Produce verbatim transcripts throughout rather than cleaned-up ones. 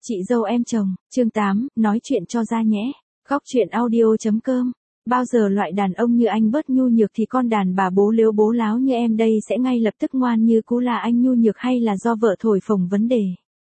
Chị dâu em chồng, chương tám, nói chuyện cho ra nhẽ. Góc chuyện audio.com. Bao giờ loại đàn ông như anh bớt nhu nhược thì con đàn bà bố lếu bố láo như em đây sẽ ngay lập tức ngoan như cú, là anh nhu nhược hay là do vợ thổi phồng vấn đề?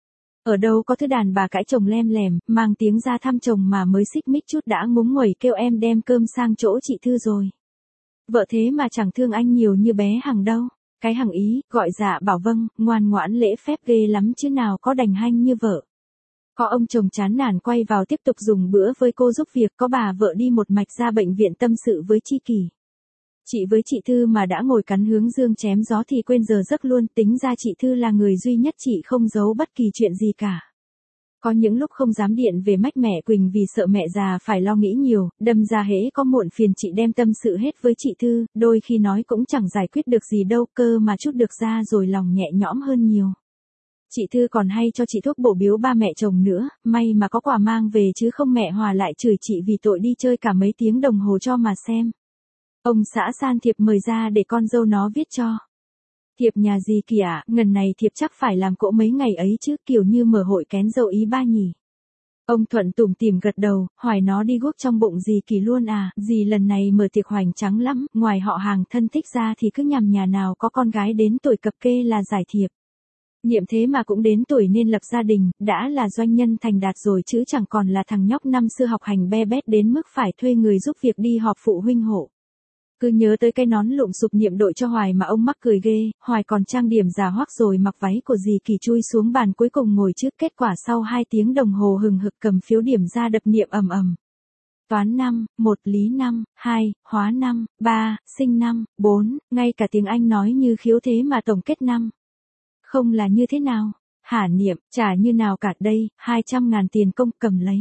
Ở đâu có thứ đàn bà cãi chồng lem lèm, mang tiếng ra thăm chồng mà mới xích mích chút đã ngúng nguẩy kêu em đem cơm sang chỗ chị Thư rồi. Vợ thế mà chẳng thương anh nhiều như bé Hằng đâu. Cái Hằng ý, gọi dạ bảo vâng, ngoan ngoãn lễ phép ghê lắm chứ nào có đành hanh như vợ. Có ông chồng chán nản quay vào tiếp tục dùng bữa với cô giúp việc, có bà vợ đi một mạch ra bệnh viện tâm sự với Chi Kỳ. Chị với chị Thư mà đã ngồi cắn hướng dương chém gió thì quên giờ giấc luôn, tính ra chị Thư là người duy nhất chị không giấu bất kỳ chuyện gì cả. Có những lúc không dám điện về mách mẹ Quỳnh vì sợ mẹ già phải lo nghĩ nhiều, đâm ra hễ có muộn phiền chị đem tâm sự hết với chị Thư, đôi khi nói cũng chẳng giải quyết được gì đâu, cơ mà chút được ra rồi lòng nhẹ nhõm hơn nhiều. Chị Thư còn hay cho chị thuốc bổ biếu ba mẹ chồng nữa, may mà có quà mang về chứ không mẹ Hòa lại chửi chị vì tội đi chơi cả mấy tiếng đồng hồ cho mà xem. Ông xã san thiệp mời ra để con dâu nó viết cho. Thiệp nhà gì kìa ạ, ngần này thiệp chắc phải làm cỗ mấy ngày ấy chứ, kiểu như mở hội kén dâu ý ba nhỉ. Ông Thuận tủm tỉm gật đầu, hỏi nó đi guốc trong bụng dì Kỳ luôn à, dì lần này mở tiệc hoành tráng lắm, ngoài họ hàng thân thích ra thì cứ nhằm nhà nào có con gái đến tuổi cập kê là giải thiệp. Niệm thế mà cũng đến tuổi nên lập gia đình, đã là doanh nhân thành đạt rồi chứ chẳng còn là thằng nhóc năm xưa học hành be bét đến mức phải thuê người giúp việc đi họp phụ huynh hộ. Cứ nhớ tới cái nón lụm sụp Niệm đội cho Hoài mà ông mắc cười ghê, Hoài còn trang điểm già hoắc rồi mặc váy của dì Kỳ chui xuống bàn cuối cùng ngồi trước, kết quả sau hai tiếng đồng hồ hừng hực cầm phiếu điểm ra đập Niệm ầm ầm. Toán năm, một, lý năm, hai, hóa năm, ba, sinh năm, bốn, ngay cả tiếng Anh nói như khiếu thế mà tổng kết năm. Không là như thế nào? Hả Niệm, trả như nào cả đây, hai trăm ngàn tiền công, cầm lấy.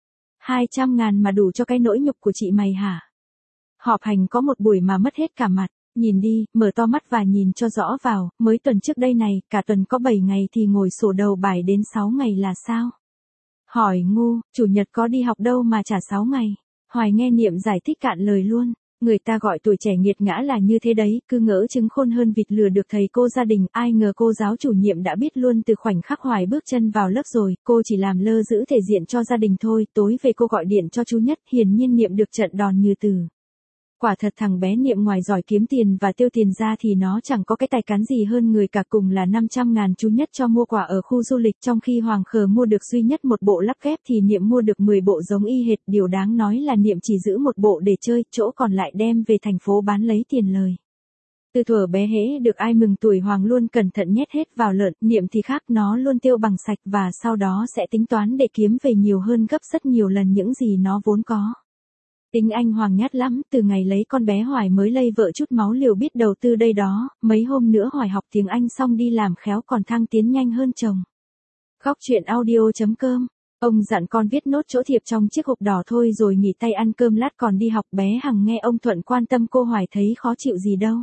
Hai trăm ngàn mà đủ cho cái nỗi nhục của chị mày hả? Họp hành có một buổi mà mất hết cả mặt, nhìn đi, mở to mắt và nhìn cho rõ vào, mới tuần trước đây này, cả tuần có bảy ngày thì ngồi sổ đầu bài đến sáu ngày là sao? Hỏi ngu, chủ nhật có đi học đâu mà trả sáu ngày? Hoài nghe Niệm giải thích cạn lời luôn. Người ta gọi tuổi trẻ nghiệt ngã là như thế đấy, cứ ngỡ trứng khôn hơn vịt lừa được thầy cô gia đình, ai ngờ cô giáo chủ nhiệm đã biết luôn từ khoảnh khắc Hoài bước chân vào lớp rồi, cô chỉ làm lơ giữ thể diện cho gia đình thôi, tối về cô gọi điện cho chú Nhất, hiển nhiên Niệm được trận đòn như từ. Quả thật thằng bé Niệm ngoài giỏi kiếm tiền và tiêu tiền ra thì nó chẳng có cái tài cán gì hơn người cả, cùng là năm trăm ngàn chú Nhất cho mua quà ở khu du lịch, trong khi Hoàng Khờ mua được duy nhất một bộ lắp ghép thì Niệm mua được mười bộ giống y hệt, điều đáng nói là Niệm chỉ giữ một bộ để chơi, chỗ còn lại đem về thành phố bán lấy tiền lời. Từ thuở bé hễ được ai mừng tuổi Hoàng luôn cẩn thận nhét hết vào lợn, Niệm thì khác, nó luôn tiêu bằng sạch và sau đó sẽ tính toán để kiếm về nhiều hơn gấp rất nhiều lần những gì nó vốn có. Tính anh Hoàng nhát lắm, từ ngày lấy con bé Hoài mới lây vợ chút máu liều biết đầu tư đây đó, mấy hôm nữa Hoài học tiếng Anh xong đi làm khéo còn thăng tiến nhanh hơn chồng. Góc chuyện audio.com. Ông dặn con viết nốt chỗ thiệp trong chiếc hộp đỏ thôi rồi nghỉ tay ăn cơm lát còn đi học. Bé Hằng nghe ông Thuận quan tâm cô Hoài thấy khó chịu gì đâu.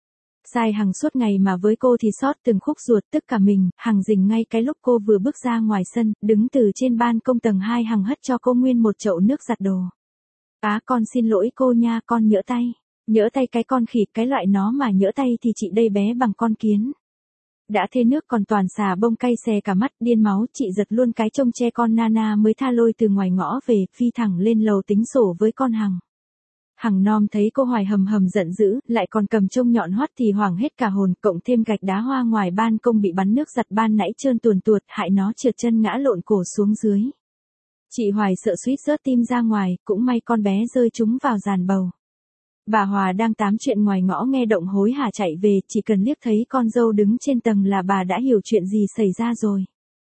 Sai Hằng suốt ngày mà với cô thì sót từng khúc ruột, tức cả mình. Hằng rình ngay cái lúc cô vừa bước ra ngoài sân, đứng từ trên ban công tầng hai Hằng hất cho cô nguyên một chậu nước giặt đồ. Á con xin lỗi cô nha, con nhỡ tay. Nhỡ tay cái con khỉ, cái loại nó mà nhỡ tay thì chị đây bé bằng con kiến. Đã thế nước còn toàn xà bông cay xè cả mắt, điên máu, chị giật luôn cái trông che con Nana mới tha lôi từ ngoài ngõ về, phi thẳng lên lầu tính sổ với con Hằng. Hằng Nom thấy cô Hoài hầm hầm giận dữ, lại còn cầm trông nhọn hoắt thì hoảng hết cả hồn, cộng thêm gạch đá hoa ngoài ban công bị bắn nước giặt ban nãy trơn tuồn tuột, hại nó trượt chân ngã lộn cổ xuống dưới. Chị Hoài sợ suýt rớt tim ra ngoài, cũng may con bé rơi trúng vào giàn bầu. Bà Hòa đang tám chuyện ngoài ngõ nghe động hối hả chạy về, chỉ cần liếc thấy con dâu đứng trên tầng là bà đã hiểu chuyện gì xảy ra rồi.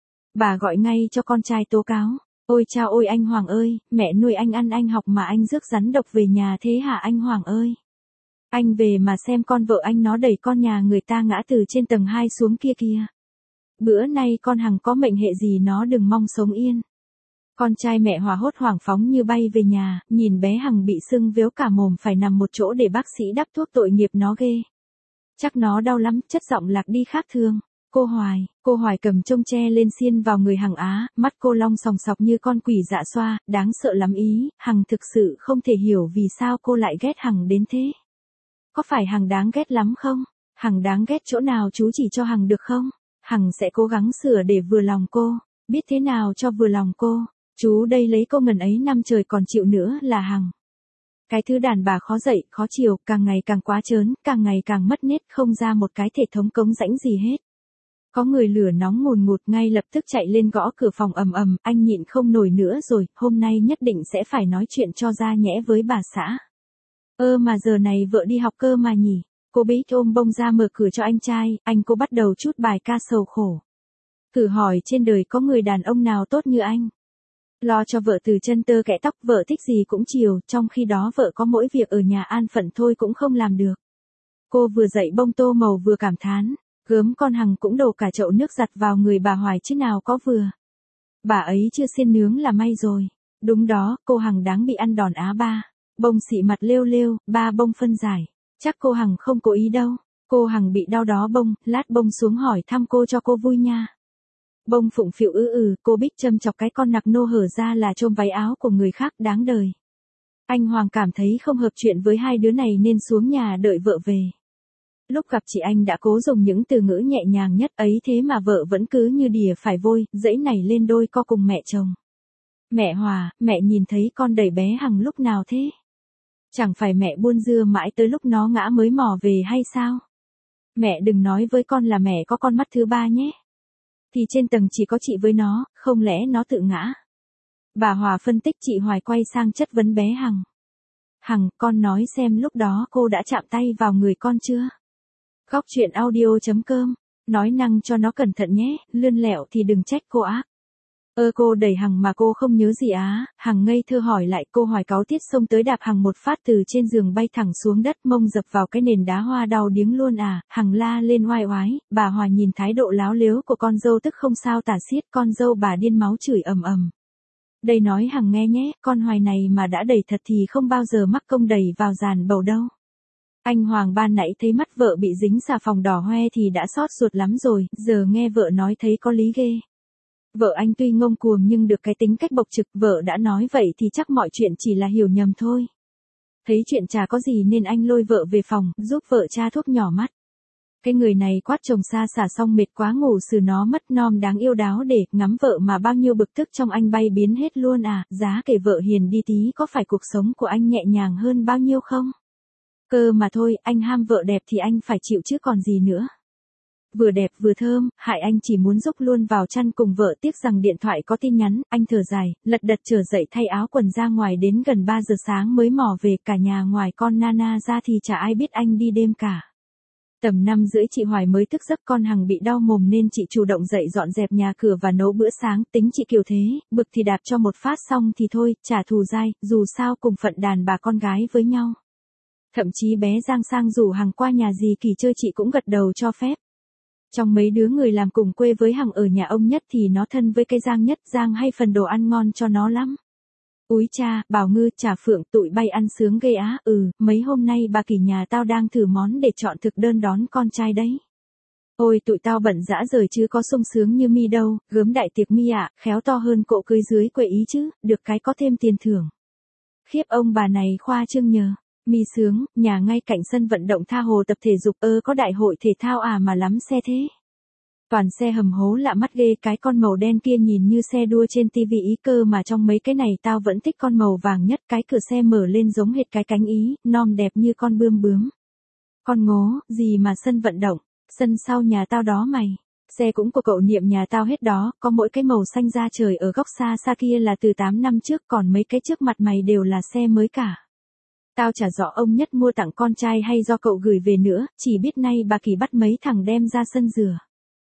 Bà gọi ngay cho con trai tố cáo. Ôi chao ôi anh Hoàng ơi, mẹ nuôi anh ăn anh học mà anh rước rắn độc về nhà thế hả anh Hoàng ơi? Anh về mà xem con vợ anh nó đẩy con nhà người ta ngã từ trên tầng hai xuống kia kia. Bữa nay con Hằng có mệnh hệ gì nó đừng mong sống yên. Con trai mẹ Hòa hốt hoảng phóng như bay về nhà, nhìn bé Hằng bị sưng véo cả mồm phải nằm một chỗ để bác sĩ đắp thuốc, tội nghiệp nó ghê. Chắc nó đau lắm, chất giọng lạc đi khác thường. Cô Hoài, cô Hoài cầm trông tre lên xiên vào người Hằng á, mắt cô long sòng sọc như con quỷ dạ xoa, đáng sợ lắm ý, Hằng thực sự không thể hiểu vì sao cô lại ghét Hằng đến thế. Có phải Hằng đáng ghét lắm không? Hằng đáng ghét chỗ nào chú chỉ cho Hằng được không? Hằng sẽ cố gắng sửa để vừa lòng cô. biết thế nào cho vừa lòng cô. Chú đây lấy cô ngần ấy năm trời còn chịu nữa là Hằng. Cái thứ đàn bà khó dạy, khó chiều, càng ngày càng quá trớn, càng ngày càng mất nết, không ra một cái thể thống cống rãnh gì hết. Có người lửa nóng ngùn ngụt ngay lập tức chạy lên gõ cửa phòng ầm ầm, anh nhịn không nổi nữa rồi, hôm nay nhất định sẽ phải nói chuyện cho ra nhẽ với bà xã. Ơ mà giờ này vợ đi học cơ mà nhỉ. Cô Bích ôm bông ra mở cửa cho anh trai, anh cô bắt đầu chút bài ca sầu khổ. Thử hỏi trên đời có người đàn ông nào tốt như anh. Lo cho vợ từ chân tơ kẽ tóc, vợ thích gì cũng chiều, trong khi đó vợ có mỗi việc ở nhà an phận thôi cũng không làm được. Cô vừa dậy bông tô màu vừa cảm thán, gớm con Hằng cũng đổ cả chậu nước giặt vào người bà Hoài chứ nào có vừa. Bà ấy chưa xiên nướng là may rồi. Đúng đó, cô Hằng đáng bị ăn đòn á ba. Bông xị mặt lêu lêu, ba bông phân giải. Chắc cô Hằng không cố ý đâu. Cô Hằng bị đau đó bông, lát bông xuống hỏi thăm cô cho cô vui nha. Bông phụng phịu ư ừ, cô Bích châm chọc cái con nặc nô hở ra là chôm váy áo của người khác đáng đời. Anh Hoàng cảm thấy không hợp chuyện với hai đứa này nên xuống nhà đợi vợ về. Lúc gặp chị anh đã cố dùng những từ ngữ nhẹ nhàng nhất ấy thế mà vợ vẫn cứ như đìa phải vôi, dãy nảy lên đôi co cùng mẹ chồng. Mẹ Hòa, mẹ nhìn thấy con đẩy bé Hằng lúc nào thế? Chẳng phải mẹ buôn dưa mãi tới lúc nó ngã mới mò về hay sao? Mẹ đừng nói với con là mẹ có con mắt thứ ba nhé. Thì trên tầng chỉ có chị với nó, không lẽ nó tự ngã? Bà Hòa phân tích, chị Hoài quay sang chất vấn bé Hằng. Hằng, con nói xem lúc đó cô đã chạm tay vào người con chưa? Góc chuyện audio chấm com, nói năng cho nó cẩn thận nhé, lươn lẹo thì đừng trách cô ác. Ơ cô đẩy Hằng mà cô không nhớ gì á? Hằng ngây thơ hỏi lại. Cô Hoài cáu tiết xông tới đạp Hằng một phát từ trên giường bay thẳng xuống đất, mông dập vào cái nền đá hoa đau điếng luôn à. Hằng la lên oai oái, bà Hoài nhìn thái độ láo lếu của con dâu tức không sao tả xiết, con dâu bà điên máu chửi ầm ầm. Đây nói Hằng nghe nhé, con Hoài này mà đã đẩy thật thì không bao giờ mắc công đẩy vào giàn bầu đâu. Anh Hoàng ban nãy thấy mắt vợ bị dính xà phòng đỏ hoe thì đã xót ruột lắm rồi, giờ nghe vợ nói thấy có lý ghê. Vợ anh tuy ngông cuồng nhưng được cái tính cách bộc trực, vợ đã nói vậy thì chắc mọi chuyện chỉ là hiểu nhầm thôi. Thấy chuyện chả có gì nên anh lôi vợ về phòng, giúp vợ tra thuốc nhỏ mắt. Cái người này quát chồng xa xả xong mệt quá ngủ xử nó mất nom đáng yêu đáo để ngắm vợ mà bao nhiêu bực tức trong anh bay biến hết luôn à, giá kể vợ hiền đi tí có phải cuộc sống của anh nhẹ nhàng hơn bao nhiêu không? Cơ mà thôi, anh ham vợ đẹp thì anh phải chịu chứ còn gì nữa. Vừa đẹp vừa thơm, hại anh chỉ muốn rúc luôn vào chăn cùng vợ, tiếc rằng điện thoại có tin nhắn, anh thở dài, lật đật trở dậy thay áo quần ra ngoài đến gần ba giờ sáng mới mò về, cả nhà ngoài con Nana ra thì chả ai biết anh đi đêm cả. Tầm năm rưỡi chị Hoài mới thức giấc, con Hằng bị đau mồm nên chị chủ động dậy dọn dẹp nhà cửa và nấu bữa sáng, tính chị kiểu thế, bực thì đạp cho một phát xong thì thôi, trả thù dai, dù sao cùng phận đàn bà con gái với nhau. Thậm chí bé Giang sang rủ Hằng qua nhà dì Kỳ chơi chị cũng gật đầu cho phép. Trong mấy đứa người làm cùng quê với Hằng ở nhà ông Nhất thì nó thân với cái Giang nhất, Giang hay phần đồ ăn ngon cho nó lắm. Úi cha, Bảo Ngư, Trà Phượng, tụi bay ăn sướng ghê á, ừ, mấy hôm nay bà Kỳ nhà tao đang thử món để chọn thực đơn đón con trai đấy. Ôi tụi tao bận dã rời chứ có sung sướng như mi đâu, gớm đại tiệc mi ạ, khéo to hơn cộ cưới dưới quệ ý chứ, được cái có thêm tiền thưởng. Khiếp ông bà này khoa trương nhờ. Mi sướng, nhà ngay cạnh sân vận động tha hồ tập thể dục, ơ có đại hội thể thao à mà lắm xe thế. Toàn xe hầm hố lạ mắt ghê, cái con màu đen kia nhìn như xe đua trên tivi ý cơ mà trong mấy cái này tao vẫn thích con màu vàng nhất, cái cửa xe mở lên giống hệt cái cánh ý, nom đẹp như con bươm bướm. Con ngố, gì mà sân vận động, sân sau nhà tao đó mày. Xe cũng của cậu Niệm nhà tao hết đó, có mỗi cái màu xanh da trời ở góc xa xa kia là từ tám năm trước, còn mấy cái trước mặt mày đều là xe mới cả. Tao chả rõ ông Nhất mua tặng con trai hay do cậu gửi về nữa, chỉ biết nay bà Kỳ bắt mấy thằng đem ra sân rửa.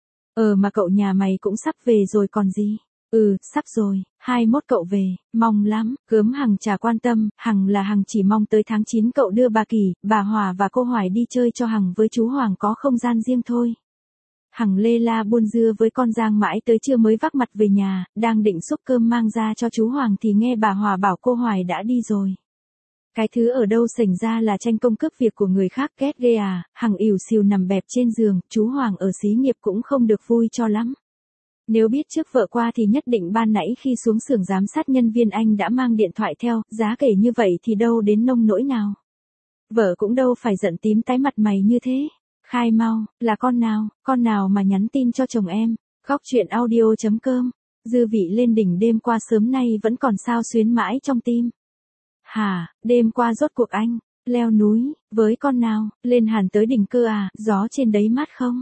Ờ mà cậu nhà mày cũng sắp về rồi còn gì. Ừ, sắp rồi, hai mươi mốt cậu về, mong lắm. Gớm Hằng chả quan tâm, Hằng là Hằng chỉ mong tới tháng chín cậu đưa bà Kỳ, bà Hòa và cô Hoài đi chơi cho Hằng với chú Hoàng có không gian riêng thôi. Hằng lê la buôn dưa với con Giang mãi tới trưa mới vác mặt về nhà, đang định xúc cơm mang ra cho chú Hoàng thì nghe bà Hòa bảo cô Hoài đã đi rồi. Cái thứ ở đâu sảnh ra là tranh công cướp việc của người khác, ghét ghê à. Hằng ỉu xìu nằm bẹp trên giường, chú Hoàng ở xí nghiệp cũng không được vui cho lắm. Nếu biết trước vợ qua thì nhất định ban nãy khi xuống xưởng giám sát nhân viên anh đã mang điện thoại theo, giá kể như vậy thì đâu đến nông nỗi nào. Vợ cũng đâu phải giận tím tái mặt mày như thế. Khai mau, là con nào, con nào mà nhắn tin cho chồng em. Góc chuyện audio chấm com Dư vị lên đỉnh đêm qua sớm nay vẫn còn sao xuyến mãi trong tim. Hà, đêm qua rốt cuộc anh, leo núi, với con nào, lên hẳn tới đỉnh cơ à, gió trên đấy mát không?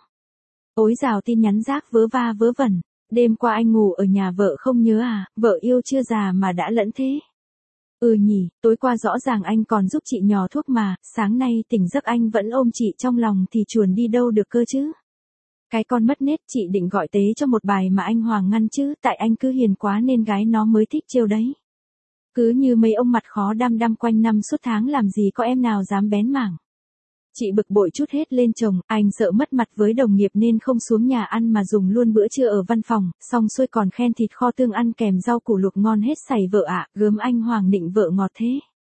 Ối dào tin nhắn rác vớ va vớ vẩn, đêm qua anh ngủ ở nhà vợ không nhớ à, vợ yêu chưa già mà đã lẫn thế. Ừ nhỉ, tối qua rõ ràng anh còn giúp chị nhỏ thuốc mà, sáng nay tỉnh giấc anh vẫn ôm chị trong lòng thì chuồn đi đâu được cơ chứ. Cái con mất nết, chị định gọi tế cho một bài mà anh Hoàng ngăn chứ, tại anh cứ hiền quá nên gái nó mới thích trêu đấy. Cứ như mấy ông mặt khó đăm đăm quanh năm suốt tháng làm gì có em nào dám bén mảng. Chị bực bội chút hết lên chồng, anh sợ mất mặt với đồng nghiệp nên không xuống nhà ăn mà dùng luôn bữa trưa ở văn phòng, xong xuôi còn khen thịt kho tương ăn kèm rau củ luộc ngon hết sảy vợ ạ, gớm anh Hoàng định vợ ngọt thế.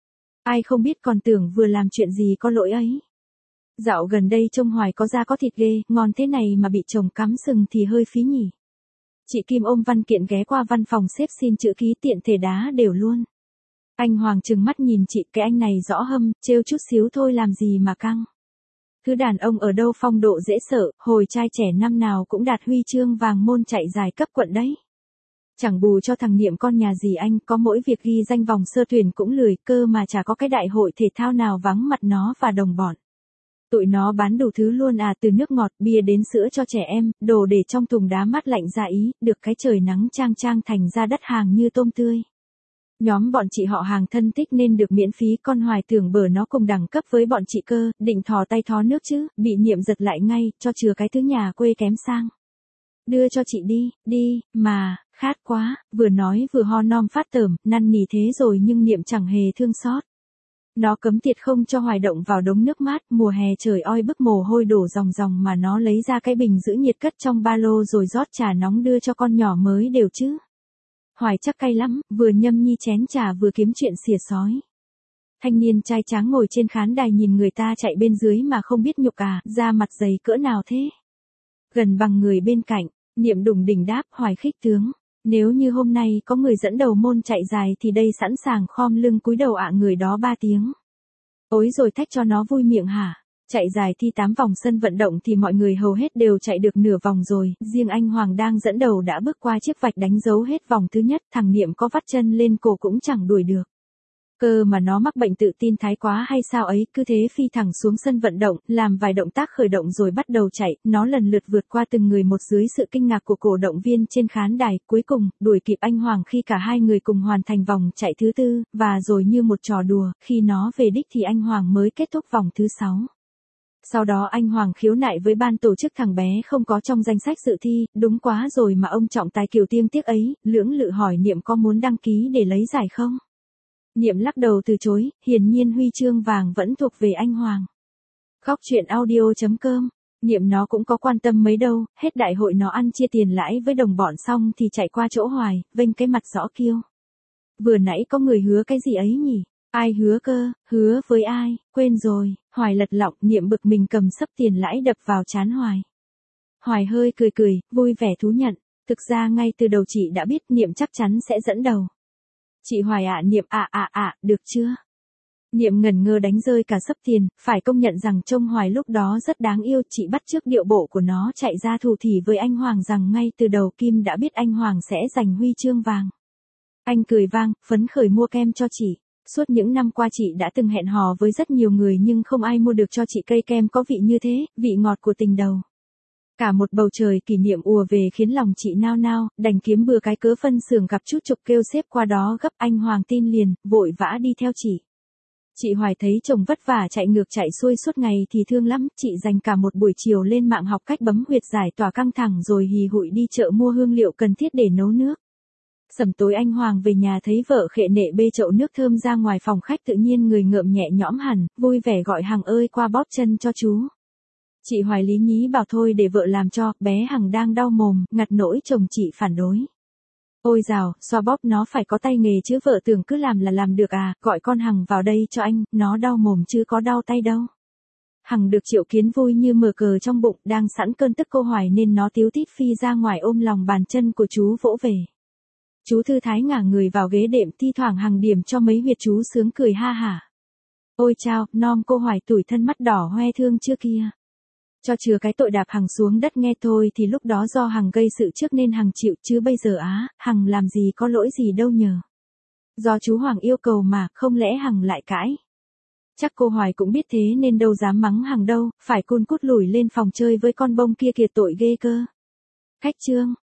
Ai không biết còn tưởng vừa làm chuyện gì có lỗi ấy. Dạo gần đây trông Hoài có da có thịt ghê, ngon thế này mà bị chồng cắm sừng thì hơi phí nhỉ. Chị Kim ôm văn kiện ghé qua văn phòng sếp xin chữ ký tiện thể đá đều luôn. Anh Hoàng trừng mắt nhìn chị, cái anh này rõ hâm, trêu chút xíu thôi làm gì mà căng. Thứ đàn ông ở đâu phong độ dễ sợ, hồi trai trẻ năm nào cũng đạt huy chương vàng môn chạy dài cấp quận đấy. Chẳng bù cho thằng Niệm con nhà gì anh, có mỗi việc ghi danh vòng sơ tuyển cũng lười, cơ mà chả có cái đại hội thể thao nào vắng mặt nó và đồng bọn. Tụi nó bán đủ thứ luôn à, từ nước ngọt, bia đến sữa cho trẻ em, đồ để trong thùng đá mát lạnh ra ý, được cái trời nắng chang chang thành ra đất hàng như tôm tươi. Nhóm bọn chị họ hàng thân thích nên được miễn phí, con Hoài tưởng bở nó cùng đẳng cấp với bọn chị cơ, định thò tay thó nước chứ, bị Niệm giật lại ngay, cho chừa cái thứ nhà quê kém sang. Đưa cho chị đi, đi, mà, khát quá, vừa nói vừa ho nom phát tởm, năn nỉ thế rồi nhưng Niệm chẳng hề thương xót. Nó cấm tiệt không cho Hoài động vào đống nước mát, mùa hè trời oi bức mồ hôi đổ ròng ròng mà nó lấy ra cái bình giữ nhiệt cất trong ba lô rồi rót trà nóng đưa cho con nhỏ mới đều chứ. Hoài chắc cay lắm, vừa nhâm nhi chén trà vừa kiếm chuyện xỉa sói. Thanh niên trai tráng ngồi trên khán đài nhìn người ta chạy bên dưới mà không biết nhục à, da mặt dày cỡ nào thế. Gần bằng người bên cạnh, Niệm đùng đỉnh đáp, Hoài khích tướng. Nếu như hôm nay có người dẫn đầu môn chạy dài thì đây sẵn sàng khom lưng cúi đầu ạ người đó ba tiếng. Ối rồi thách cho nó vui miệng hả? Chạy dài thi tám vòng sân vận động thì mọi người hầu hết đều chạy được nửa vòng rồi, riêng anh Hoàng đang dẫn đầu đã bước qua chiếc vạch đánh dấu hết vòng thứ nhất, thằng Niệm có vắt chân lên cổ cũng chẳng đuổi được. Cơ mà nó mắc bệnh tự tin thái quá hay sao ấy, cứ thế phi thẳng xuống sân vận động, làm vài động tác khởi động rồi bắt đầu chạy, nó lần lượt vượt qua từng người một dưới sự kinh ngạc của cổ động viên trên khán đài, cuối cùng, đuổi kịp anh Hoàng khi cả hai người cùng hoàn thành vòng chạy thứ tư, và rồi như một trò đùa, khi nó về đích thì anh Hoàng mới kết thúc vòng thứ sáu. Sau đó anh Hoàng khiếu nại với ban tổ chức thằng bé không có trong danh sách dự thi, đúng quá rồi mà ông trọng tài Kiều Tiêm tiếc ấy, lưỡng lự hỏi Niệm có muốn đăng ký để lấy giải không? Niệm lắc đầu từ chối, hiển nhiên huy chương vàng vẫn thuộc về anh Hoàng. Góc truyện audio chấm com, Niệm nó cũng có quan tâm mấy đâu, hết đại hội nó ăn chia tiền lãi với đồng bọn xong thì chạy qua chỗ Hoài, vênh cái mặt rõ kiêu. Vừa nãy có người hứa cái gì ấy nhỉ? Ai hứa cơ, hứa với ai, quên rồi, Hoài lật lọng, Niệm bực mình cầm sấp tiền lãi đập vào trán Hoài. Hoài hơi cười cười, vui vẻ thú nhận, thực ra ngay từ đầu chị đã biết Niệm chắc chắn sẽ dẫn đầu. Chị Hoài ạ, Niệm ạ ạ ạ, được chưa? Niệm ngẩn ngơ đánh rơi cả sấp tiền, phải công nhận rằng trông Hoài lúc đó rất đáng yêu, chị bắt chước điệu bộ của nó chạy ra thủ thỉ với anh Hoàng rằng ngay từ đầu Kim đã biết anh Hoàng sẽ giành huy chương vàng. Anh cười vang, phấn khởi mua kem cho chị. Suốt những năm qua chị đã từng hẹn hò với rất nhiều người nhưng không ai mua được cho chị cây kem có vị như thế, vị ngọt của tình đầu. Cả một bầu trời kỷ niệm ùa về khiến lòng chị nao nao, đành kiếm bừa cái cớ phân xưởng gặp chút trục kêu xếp qua đó gấp, anh Hoàng tin liền, vội vã đi theo chị. Chị Hoài thấy chồng vất vả chạy ngược chạy xuôi suốt ngày thì thương lắm, chị dành cả một buổi chiều lên mạng học cách bấm huyệt giải tỏa căng thẳng rồi hì hụi đi chợ mua hương liệu cần thiết để nấu nước. Sẩm tối anh Hoàng về nhà thấy vợ khệ nệ bê chậu nước thơm ra ngoài phòng khách tự nhiên người ngợm nhẹ nhõm hẳn, vui vẻ gọi Hằng ơi qua bóp chân cho chú. Chị Hoài lý nhí bảo thôi để vợ làm cho, bé Hằng đang đau mồm, ngặt nỗi chồng chị phản đối. Ôi dào, xoa bóp nó phải có tay nghề chứ vợ tưởng cứ làm là làm được à, gọi con Hằng vào đây cho anh, nó đau mồm chứ có đau tay đâu. Hằng được Triệu Kiến vui như mở cờ trong bụng, đang sẵn cơn tức cô Hoài nên nó tíu tít phi ra ngoài ôm lòng bàn chân của chú vỗ về. Chú thư thái ngả người vào ghế đệm, thi thoảng Hằng điểm cho mấy huyệt chú sướng cười ha hả. Ôi chao, nom cô Hoài tủi thân mắt đỏ hoe thương chưa kia. Cho chừa cái tội đạp Hằng xuống đất nghe thôi thì lúc đó do Hằng gây sự trước nên Hằng chịu, chứ bây giờ á, Hằng làm gì có lỗi gì đâu nhờ. Do chú Hoàng yêu cầu mà, không lẽ Hằng lại cãi. Chắc cô Hoài cũng biết thế nên đâu dám mắng Hằng đâu, phải cun cút lủi lên phòng chơi với con bông kia kìa, tội ghê cơ. Khách trương.